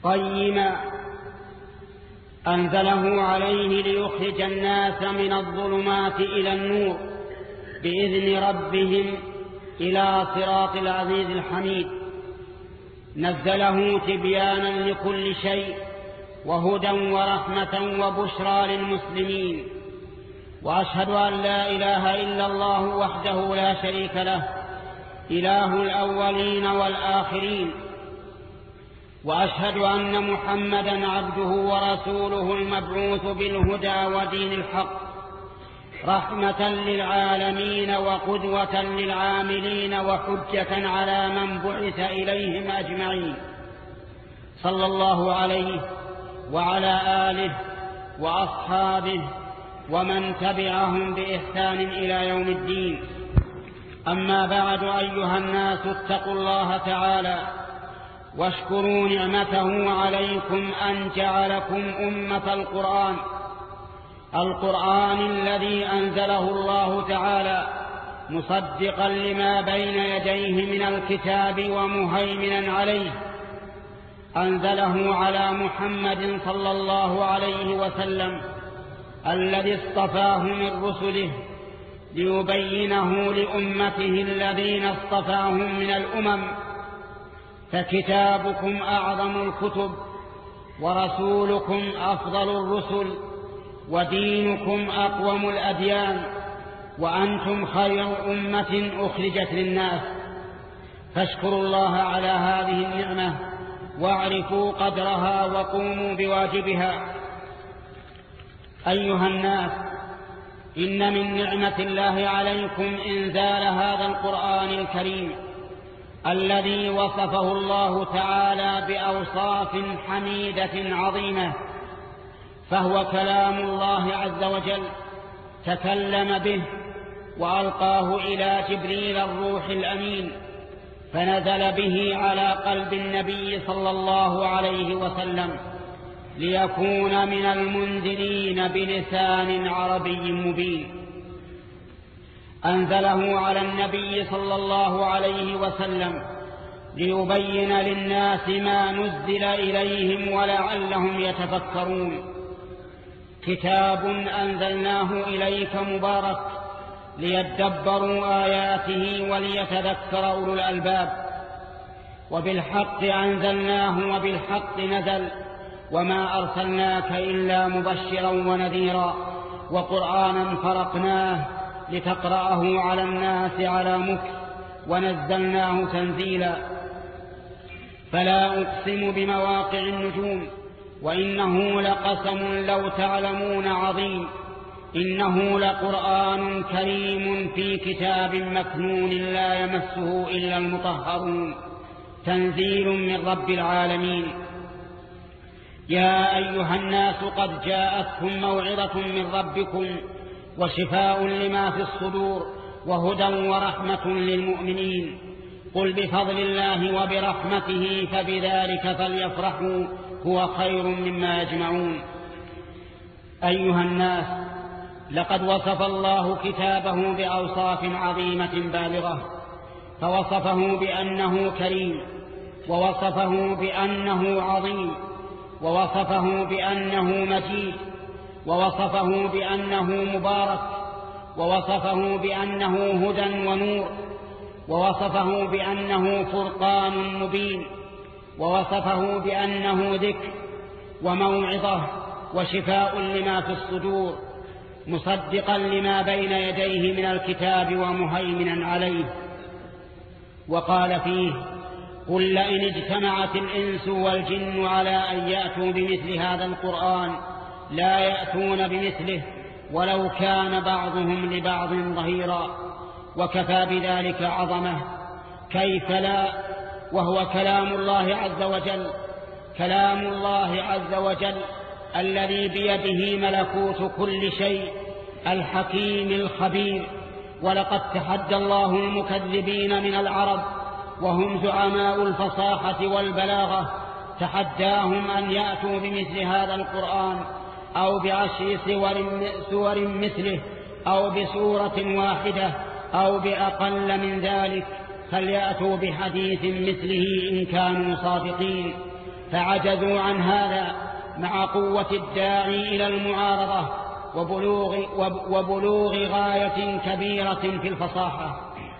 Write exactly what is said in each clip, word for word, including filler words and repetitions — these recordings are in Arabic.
قيما أنزله عليه ليخرج الناس من الظلمات إلى النور بإذن ربهم إلى صراط العزيز الحميد. نزله تبيانا لكل شيء وهدى ورحمة وبشرى للمسلمين. وأشهد أن لا إله إلا الله وحده لا شريك له إله الأولين والآخرين. وأشهد أن محمدا عبده ورسوله المبعوث بالهدى ودين الحق رحمة للعالمين وقدوة للعاملين وحجة على من بعث إليهم أجمعين، صلى الله عليه وعلى آله وأصحابه ومن تبعهم بإحسان إلى يوم الدين. أما بعد، أيها الناس، اتقوا الله تعالى واشكروا نعمته عليكم أن جعلكم أمة القرآن القرآن الذي أنزله الله تعالى مصدقا لما بين يديه من الكتاب ومهيمنا عليه. أنزله على محمد صلى الله عليه وسلم الذي اصطفاه من رسله ليبينه لأمته الذين اصطفاهم من الأمم. فكتابكم أعظم الكتب ورسولكم أفضل الرسل ودينكم أقوم الأديان وأنتم خير أمة أخرجت للناس. فاشكروا الله على هذه النعمة واعرفوا قدرها وقوموا بواجبها. أيها الناس، إن من نعمة الله عليكم إنزال هذا القرآن الكريم الذي وصفه الله تعالى بأوصاف حميدة عظيمة، فهو كلام الله عز وجل تكلم به وألقاه إلى جبريل الروح الأمين، فنزل به على قلب النبي صلى الله عليه وسلم ليكون من المنذرين بلسان عربي مبين. أنزله على النبي صلى الله عليه وسلم ليبين للناس ما نزل إليهم ولعلهم يتفكرون. كتاب أنزلناه إليك مبارك ليدبروا آياته وليتذكر أولو الألباب. وبالحق أنزلناه وبالحق نزل، وما أرسلناك إلا مبشرا ونذيرا، وقرآنا فرقناه لتقرأه على الناس على مكث، ونزلناه تنزيلا. فلا أقسم بمواقع النجوم وإنه لقسم لو تعلمون عظيم، إنه لقرآن كريم في كتاب مكنون لا يمسه إلا المطهرون، تنزيل من رب العالمين. يا أيها الناس، قد جاءتكم موعظة من ربكم وشفاء لما في الصدور وهدى ورحمة للمؤمنين. قل بفضل الله وبرحمته فبذلك فليفرحوا هو خير مما يجمعون. أيها الناس، لقد وصف الله كتابه بأوصاف عظيمة بالغة، فوصفه بأنه كريم، ووصفه بأنه عظيم، ووصفه بأنه مجيد، ووصفه بأنه مبارك، ووصفه بأنه هدى ونور، ووصفه بأنه فرقان مبين، ووصفه بأنه ذكر وموعظة وشفاء لما في الصدور، مصدقا لما بين يديه من الكتاب ومهيمنا عليه. وقال فيه: قل لئن اجتمعت الإنس والجن على أن يأتوا بمثل هذا القرآن لا يأتون بمثله ولو كان بعضهم لبعض ظهيرا. وكفى بذلك عظمة، كيف لا، وهو كلام الله عز وجل، كلام الله عز وجل الذي بيده ملكوت كل شيء، الحكيم الخبير. ولقد تحدى الله المكذبين من العرب وهم زعماء الفصاحة والبلاغة، تحداهم أن يأتوا بمثل هذا القرآن أو بعشر سور مثله أو بسورة واحدة أو بأقل من ذلك، فليأتوا بحديث مثله إن كانوا صادقين. فعجزوا عن هذا مع قوة الداعي إلى المعارضة وبلوغ, وبلوغ غاية كبيرة في الفصاحة.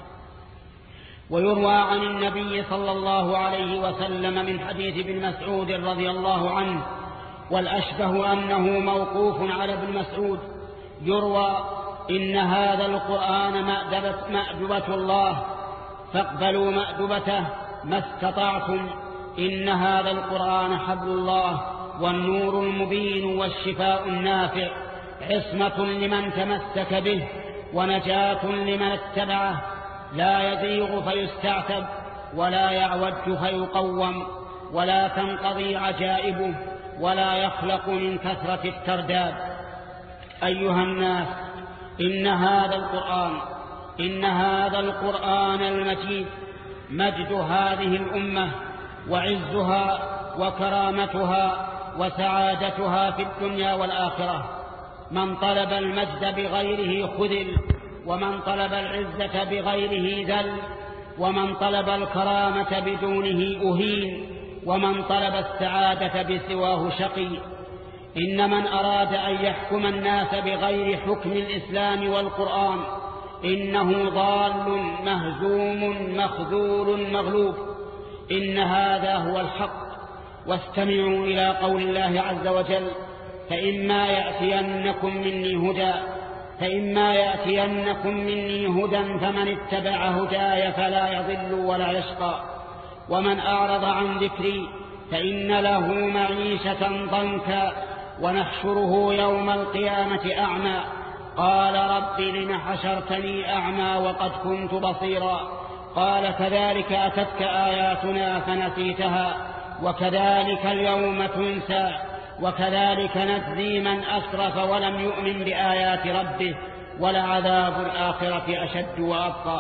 ويروى عن النبي صلى الله عليه وسلم من حديث ابن مسعود رضي الله عنه، والأشبه أنه موقوف على ابن مسعود، يروى: إن هذا القرآن مأدبة الله فاقبلوا مأدبته ما استطعتم، إن هذا القرآن حبل الله والنور المبين والشفاء النافع، عصمة لمن تمسك به ونجاة لمن اتبعه، لا يزيغ فيستعتب ولا يعوج فيقوم، ولا تنقضي عجائبه ولا يخلق من كثرة الترداد. أيها الناس، إن هذا القرآن إن هذا القرآن المجيد مجد هذه الأمة وعزها وكرامتها وسعادتها في الدنيا والآخرة. من طلب المجد بغيره خذل، ومن طلب العزة بغيره ذل، ومن طلب الكرامة بدونه أهين، ومن طلب السعادة بسواه شقي. إن من أراد أن يحكم الناس بغير حكم الإسلام والقرآن إنه ضال مهزوم مخذول مغلوب. إن هذا هو الحق. واستمعوا إلى قول الله عز وجل: فإما يأتينكم مني هدى فإما يأتينكم مني هدى فمن اتبع هداي فلا يضل ولا يشقى، ومن أعرض عن ذكري فإن له معيشة ضنكا ونحشره يوم القيامة أعمى، قال رب لم حشرتني أعمى وقد كنت بصيرا، قال كذلك أتتك آياتنا فنسيتها وكذلك اليوم تنسى، وكذلك نجزي من أسرف ولم يؤمن بآيات ربه ولعذاب الآخرة أشد وأبقى.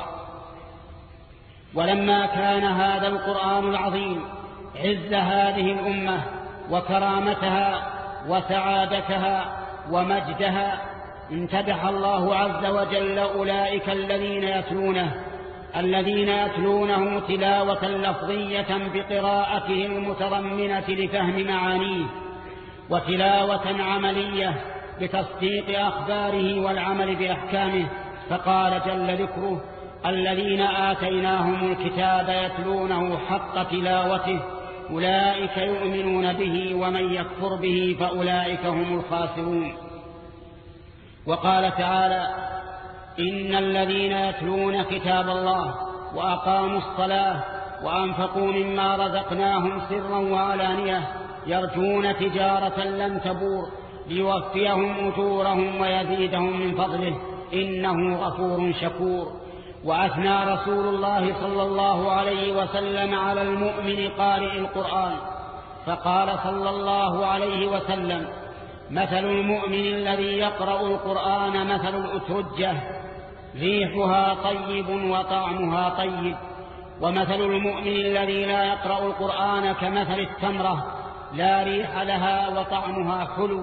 ولما كان هذا القرآن العظيم عز هذه الأمة وكرامتها وسعادتها ومجدها، امتدح الله عز وجل أولئك الذين يتلونه الذين يتلونه تلاوة لفظية بقراءته المتضمنة لفهم معانيه، وتلاوة عملية بتصديق أخباره والعمل بأحكامه. فقال جل ذكره: الذين آتيناهم الكتاب يتلونه حق تلاوته أولئك يؤمنون به ومن يكفر به فأولئك هم الخاسرون. وقال تعالى: إن الذين يتلون كتاب الله وأقاموا الصلاة وأنفقوا مما رزقناهم سرا وعلانية يرجون تجارة لن تبور ليوفيهم أجورهم ويزيدهم من فضله إنه غفور شكور. وأثنى رسول الله صلى الله عليه وسلم على المؤمن قارئ القرآن فقال صلى الله عليه وسلم: مثل المؤمن الذي يقرأ القرآن مثل الأترجة ريحها طيب وطعمها طيب، ومثل المؤمن الذي لا يقرأ القرآن كمثل التمرة لا ريح لها وطعمها حلو.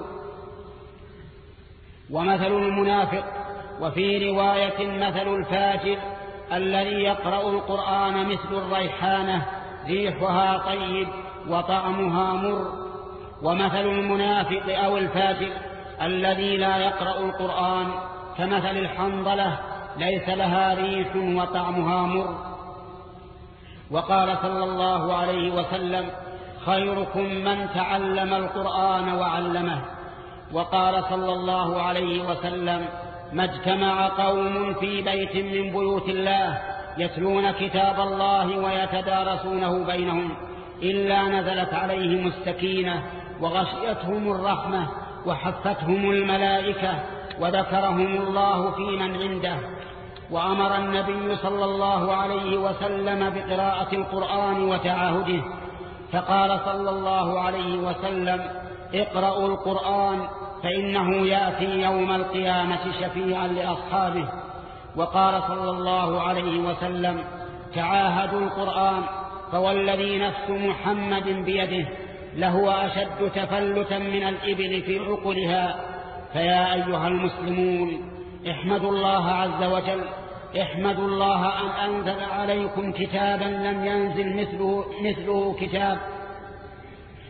ومثل المنافق، وفي رواية مثل الفاجر الذي يقرأ القرآن مثل الريحانة ريحها طيب وطعمها مر. ومثل المنافق أو الفاجر الذي لا يقرأ القرآن كمثل الحنظلة ليس لها ريح وطعمها مر. وقال صلى الله عليه وسلم: خيركم من تعلم القرآن وعلمه. وقال صلى الله عليه وسلم: ما اجتمع قوم في بيت من بيوت الله يتلون كتاب الله ويتدارسونه بينهم إلا نزلت عليهم السكينة وغشيتهم الرحمة وحفتهم الملائكة وذكرهم الله في من عنده. وأمر النبي صلى الله عليه وسلم بقراءة القرآن وتعاهده، فقال صلى الله عليه وسلم: اقرأوا القرآن فإنه يأتي يوم القيامة شفيعا لأصحابه. وقال صلى الله عليه وسلم: تعاهدوا القرآن فوالذي نفس محمد بيده لهو أشد تفلتا من الإبل في عقلها. فيا أيها المسلمون، احمدوا الله عز وجل، احمدوا الله أن أنزل عليكم كتابا لم ينزل مثله, مثله كتاب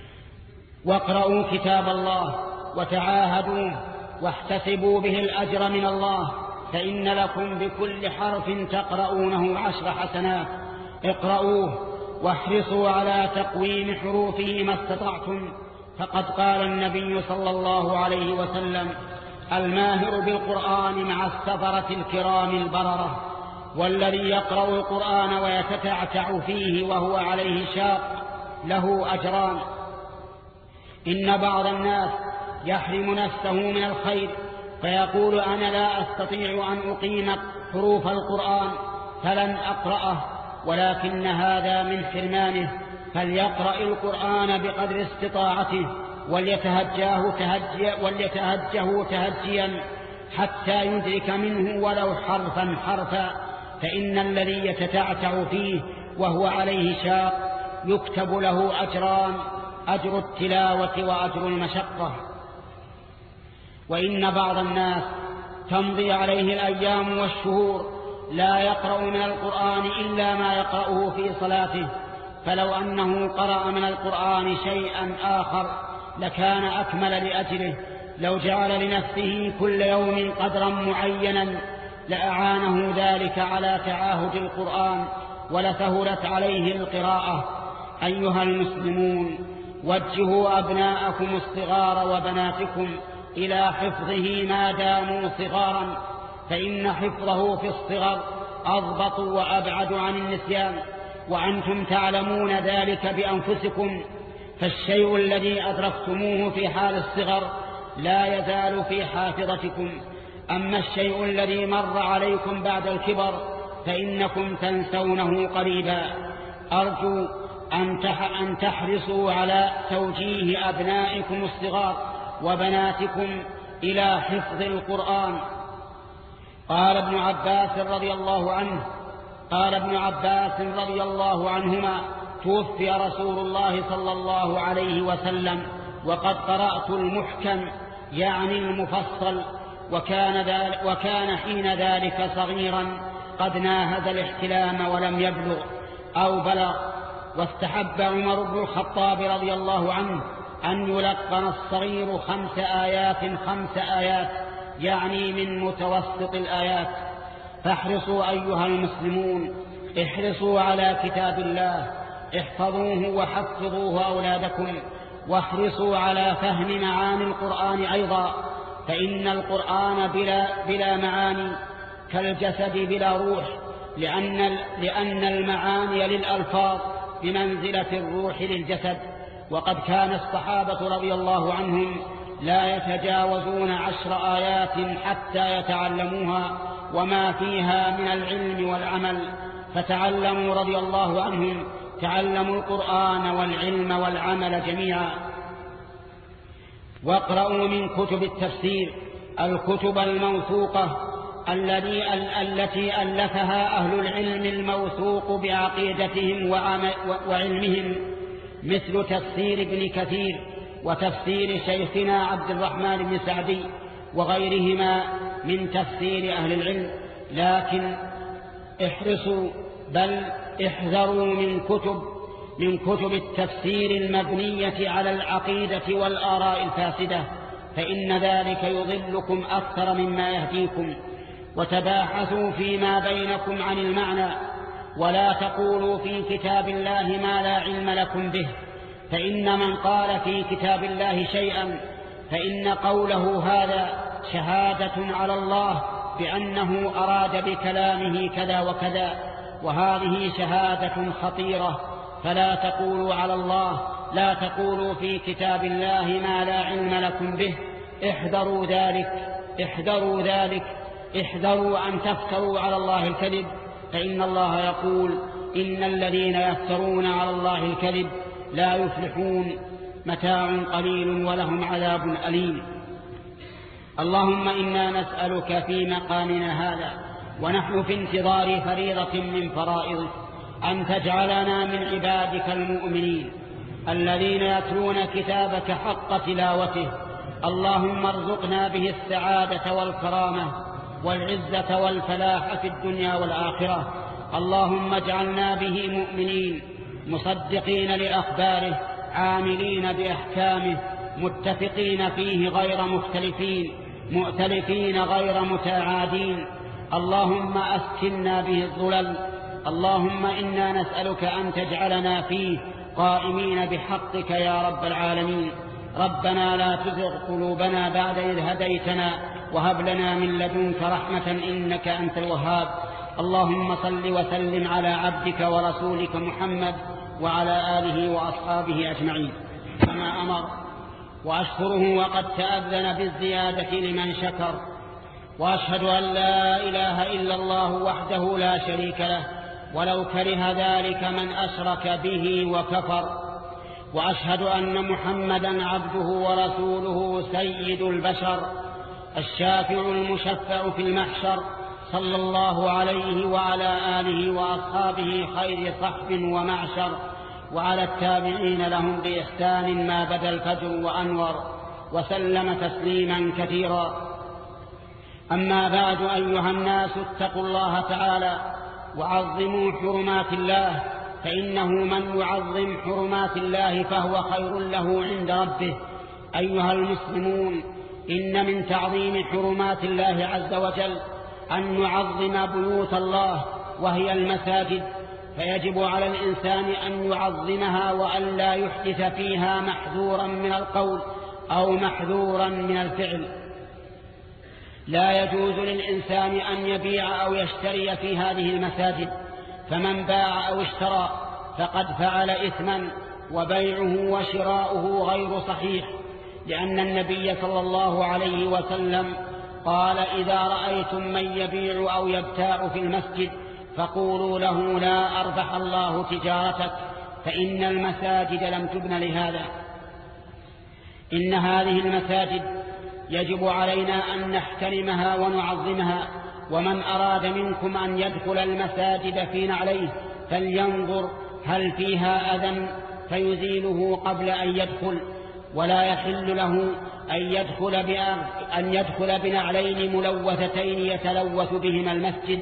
واقرؤوا كتاب الله وتعاهدوه واحتسبوا به الأجر من الله، فإن لكم بكل حرف تقرؤونه عشر حسنات. اقرؤوه واحرصوا على تقويم حروفه ما استطعتم، فقد قال النبي صلى الله عليه وسلم: الماهر بالقرآن مع السفرة الكرام البررة. والذي يقرأ القرآن ويتتعتع فيه وهو عليه شاق له أجران. إن بعض الناس يحرم نفسه من الخير فيقول: أنا لا أستطيع أن أقيم حروف القرآن فلن أقرأه، ولكن هذا من حرمانه، فليقرأ القرآن بقدر استطاعته وليتهجاه تهجيا, وليتهجه تهجيا حتى يدرك منه ولو حرفا حرفا، فإن الذي يتتعتع فيه وهو عليه شاق يكتب له أجران: أجر التلاوة وأجر المشقة. وإن بعض الناس تمضي عليه الأيام والشهور لا يقرأ من القرآن إلا ما يقرأه في صلاته، فلو أنه قرأ من القرآن شيئا آخر لكان أكمل لأجله. لو جعل لنفسه كل يوم قدرا معينا لأعانه ذلك على تعاهد القرآن ولسهلت عليه القراءة. أيها المسلمون، وجهوا أبناءكم الصغار وبناتكم إلى حفظه ما داموا صغارا، فإن حفظه في الصغر أضبط وأبعد عن النسيان، وأنتم تعلمون ذلك بأنفسكم. فالشيء الذي أدركتموه في حال الصغر لا يزال في حافظتكم، أما الشيء الذي مر عليكم بعد الكبر فإنكم تنسونه قريبا. أرجو أن تحرصوا على توجيه أبنائكم الصغار وبناتكم إلى حفظ القرآن. قال ابن عباس رضي الله عنه قال ابن عباس رضي الله عنهما: توفي رسول الله صلى الله عليه وسلم وقد قرأت المحكم، يعني المفصل، وكان, ذلك وكان حين ذلك صغيرا قد ناهز الاحتلام ولم يبلغ أو بلغ. واستحب عمر بن الخطاب رضي الله عنه أن يلقن الصغير خمس آيات خمس آيات يعني من متوسط الآيات. فاحرصوا أيها المسلمون، احرصوا على كتاب الله، احفظوه وحفظوه أولادكم، واحرصوا على فهم معاني القرآن أيضا، فإن القرآن بلا, بلا معاني كالجسد بلا روح، لأن, لأن المعاني للألفاظ بمنزلة الروح للجسد. وقد كان الصحابة رضي الله عنهم لا يتجاوزون عشر آيات حتى يتعلموها وما فيها من العلم والعمل، فتعلموا رضي الله عنهم تعلموا القرآن والعلم والعمل جميعا. واقرأوا من كتب التفسير الكتب الموثوقة التي ألفها أهل العلم الموثوق بعقيدتهم وعلمهم، مثل تفسير ابن كثير وتفسير شيخنا عبد الرحمن بن سعدي وغيرهما من تفسير أهل العلم. لكن احرصوا بل احذروا من كتب من كتب التفسير المبنية على العقيدة والآراء الفاسدة، فإن ذلك يضلكم أكثر مما يهديكم. وتباحثوا فيما بينكم عن المعنى، ولا تقولوا في كتاب الله ما لا علم لكم به، فإن من قال في كتاب الله شيئا فإن قوله هذا شهادة على الله بأنه أراد بكلامه كذا وكذا، وهذه شهادة خطيرة. فلا تقولوا على الله لا تقولوا في كتاب الله ما لا علم لكم به. احذروا ذلك احذروا ذلك احذروا أن تفتروا على الله الكذب، فإن الله يقول: إن الذين يفترون على الله الكذب لا يفلحون، متاع قليل ولهم عذاب أليم. اللهم إنا نسألك في مقامنا هذا ونحن في انتظار فريضة من فرائضك أن تجعلنا من عبادك المؤمنين الذين يتلون كتابك حق تلاوته. اللهم ارزقنا به السعادة والكرامة والعزة والفلاح في الدنيا والآخرة. اللهم اجعلنا به مؤمنين مصدقين لأخباره عاملين بأحكامه متفقين فيه غير مختلفين مؤتلفين غير متعادين. اللهم أسكننا به الظلل. اللهم إنا نسألك أن تجعلنا فيه قائمين بحقك يا رب العالمين. ربنا لا تزغ قلوبنا بعد إذ هديتنا وهب لنا من لدنك رحمة إنك أنت الوهاب. اللهم صل وسلم على عبدك ورسولك محمد وعلى آله وأصحابه أجمعين كما أمر، وأشكره وقد تأذن بالزيادة لمن شكر. وأشهد أن لا إله إلا الله وحده لا شريك له ولو كره ذلك من أشرك به وكفر. وأشهد أن محمدا عبده ورسوله سيد البشر الشافع المشفع في المحشر، صلى الله عليه وعلى آله وأصحابه خير صحب ومعشر، وعلى التابعين لهم بإحسان ما بدا الفجر وأنور، وسلم تسليما كثيرا. أما بعد، أيها الناس اتقوا الله تعالى وعظموا حرمات الله، فإنه من يعظم حرمات الله فهو خير له عند ربه. أيها المسلمون، إن من تعظيم حرمات الله عز وجل أن نعظم بيوت الله وهي المساجد، فيجب على الإنسان أن يعظمها وأن لا يحدث فيها محذورا من القول أو محذورا من الفعل. لا يجوز للإنسان أن يبيع أو يشتري في هذه المساجد، فمن باع أو اشترى فقد فعل إثما، وبيعه وشراؤه غير صحيح، لأن النبي صلى الله عليه وسلم قال: إذا رأيتم من يبيع أو يبتاع في المسجد فقولوا له: لا أربح الله تجارتك، فإن المساجد لم تبن لهذا. إن هذه المساجد يجب علينا أن نحترمها ونعظمها، ومن أراد منكم أن يدخل المساجد في نعليه فلينظر هل فيها أذى فيزيله قبل أن يدخل، ولا يحل له أن يدخل, أن يدخل بنعلين ملوثتين يتلوث بهما المسجد.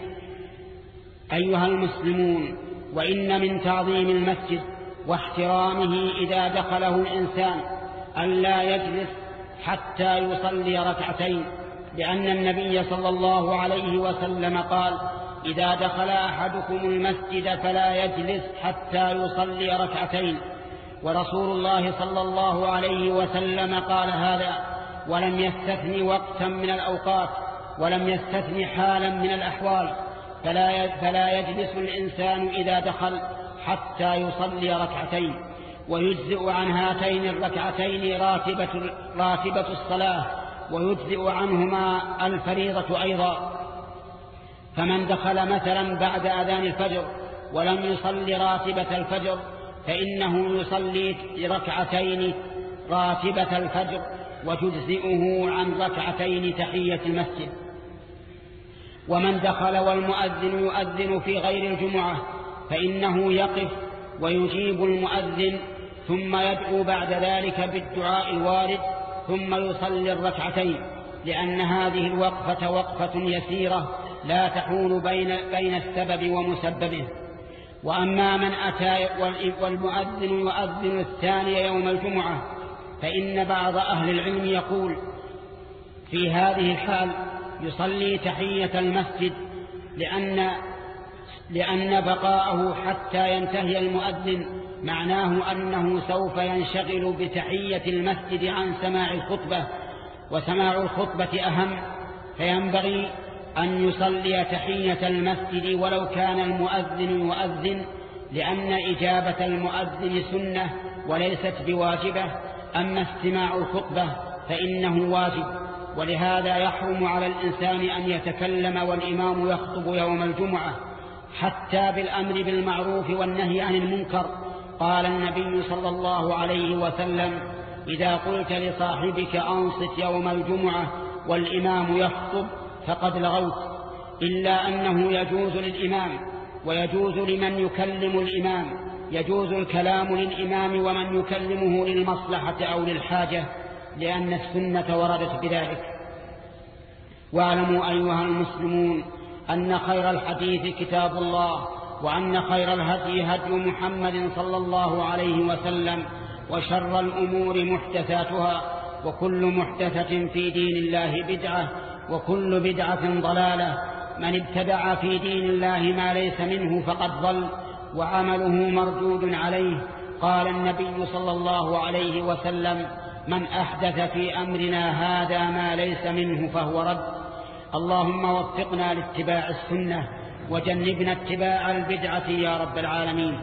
أيها المسلمون، وإن من تعظيم المسجد واحترامه إذا دخله الإنسان أن لا يجلس حتى يصلي ركعتين، لأن النبي صلى الله عليه وسلم قال: إذا دخل أحدكم المسجد فلا يجلس حتى يصلي ركعتين. ورسول الله صلى الله عليه وسلم قال هذا ولم يستثن وقتا من الأوقات، ولم يستثن حالا من الأحوال، فلا فلا يجلس الإنسان إذا دخل حتى يصلي ركعتين، ويجزئ عن هاتين الركعتين راتبة, راتبة الصلاة، ويجزئ عنهما الفريضة أيضا. فمن دخل مثلا بعد أذان الفجر ولم يصلي راتبة الفجر فإنه يصلي ركعتين راتبة الفجر، وتجزئه عن ركعتين تحية المسجد. ومن دخل والمؤذن يؤذن في غير الجمعة فإنه يقف ويجيب المؤذن، ثم يدعو بعد ذلك بالدعاء الوارد، ثم يصلي الركعتين، لأن هذه الوقفة وقفة يسيرة لا تحول بين, بين السبب ومسببه. وأما من أتى والمؤذن يؤذن الثاني يوم الجمعة فإن بعض أهل العلم يقول في هذه الحال يصلي تحية المسجد، لأن, لأن بقاءه حتى ينتهي المؤذن معناه أنه سوف ينشغل بتحية المسجد عن سماع الخطبة، وسماع الخطبة أهم، فينبغي أن يصلي تحية المسجد ولو كان المؤذن يؤذن، لأن إجابة المؤذن سنة وليست بواجبة، أما استماع الخطبة فإنه واجب. ولهذا يحرم على الإنسان أن يتكلم والإمام يخطب يوم الجمعة، حتى بالأمر بالمعروف والنهي عن المنكر. قال النبي صلى الله عليه وسلم: إذا قلت لصاحبك أنصت يوم الجمعة والإمام يخطب فقد لغوت، إلا أنه يجوز للإمام ويجوز لمن يكلم الإمام، يجوز الكلام للإمام ومن يكلمه للمصلحة أو للحاجة، لأن السنة وردت بذلك. واعلموا أيها المسلمون أن خير الحديث كتاب الله، وأن خير الهدي هدي محمد صلى الله عليه وسلم، وشر الأمور محدثاتها، وكل محدثة في دين الله بدعة، وكل بدعة ضلالة. من ابتدع في دين الله ما ليس منه فقد ضل، وعمله مردود عليه. قال النبي صلى الله عليه وسلم: من أحدث في أمرنا هذا ما ليس منه فهو رد. اللهم وفقنا لاتباع السنة وجنبنا اتباع البدعة يا رب العالمين.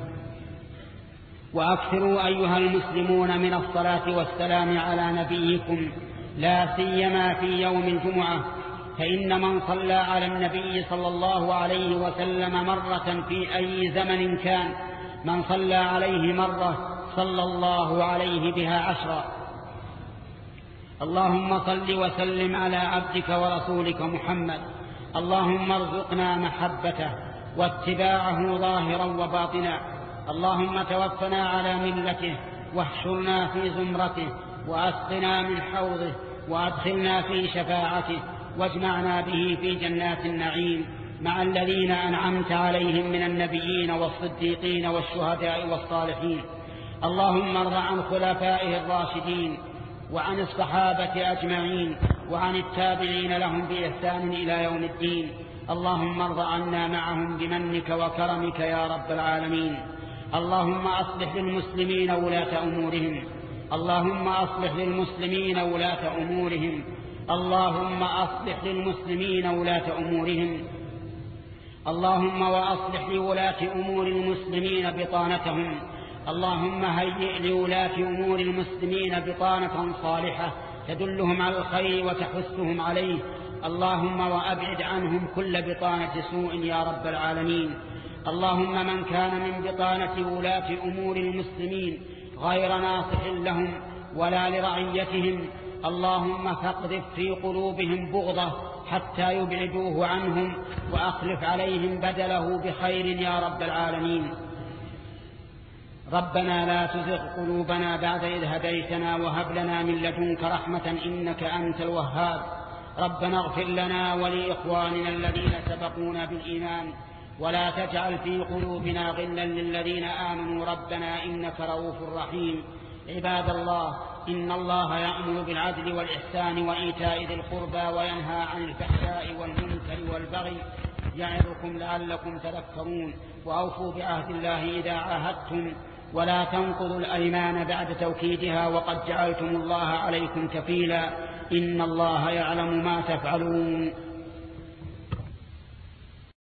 وأكثروا أيها المسلمون من الصلاة والسلام على نبيكم، لا سيما في يوم الجمعة، فإن من صلى على النبي صلى الله عليه وسلم مرة في أي زمن كان، من صلى عليه مرة صلى الله عليه بها عشرا. اللهم صل وسلم على عبدك ورسولك محمد. اللهم ارزقنا محبته واتباعه ظاهرا وباطنا. اللهم توفنا على ملته، واحشرنا في زمرته، وأسقنا من حوضه، وأدخلنا في شفاعته، واجمعنا به في جنات النعيم مع الذين أنعمت عليهم من النبيين والصديقين والشهداء والصالحين. اللهم ارض عن خلفائه الراشدين وعن الصحابة أجمعين وعن التابعين لهم بإحسان إلى يوم الدين. اللهم ارض عنا معهم بمنك وكرمك يا رب العالمين. اللهم أصلح للمسلمين ولاة أمورهم. اللهم أصلح للمسلمين ولاة أمورهم. اللهم أصلح للمسلمين ولاة أمورهم. اللهم وأصلح لولاة أمور المسلمين بطانتهم. اللهم هيئ لولاة أمور المسلمين بطانة صالحة تدلهم على الخير وتحثهم عليه. اللهم وأبعد عنهم كل بطانة سوء يا رب العالمين. اللهم من كان من بطانة ولاة أمور المسلمين غير ناصح لهم ولا لرعيتهم، اللهم فاقذف في قلوبهم بغضة حتى يبعدوه عنهم، وأخلف عليهم بدله بخير يا رب العالمين. ربنا لا تزغ قلوبنا بعد إذ هديتنا، وهب لنا من لدنك رحمة إنك أنت الوهاب. ربنا اغفر لنا ولإخواننا الذين سبقونا بالإيمان، ولا تجعل في قلوبنا غلا للذين آمنوا ربنا إنك رؤوف رحيم. عباد الله، إن الله يأمر بالعدل والإحسان وإيتاء ذي القربى وينهى عن الفحشاء والمنكر والبغي، يعظكم لعلكم تذكرون. وأوفوا بعهد الله إذا عاهدتم، ولا تنقضوا الأيمان بعد توكيدها، وقد جعلتم الله عليكم كفيلا، إن الله يعلم ما تفعلون.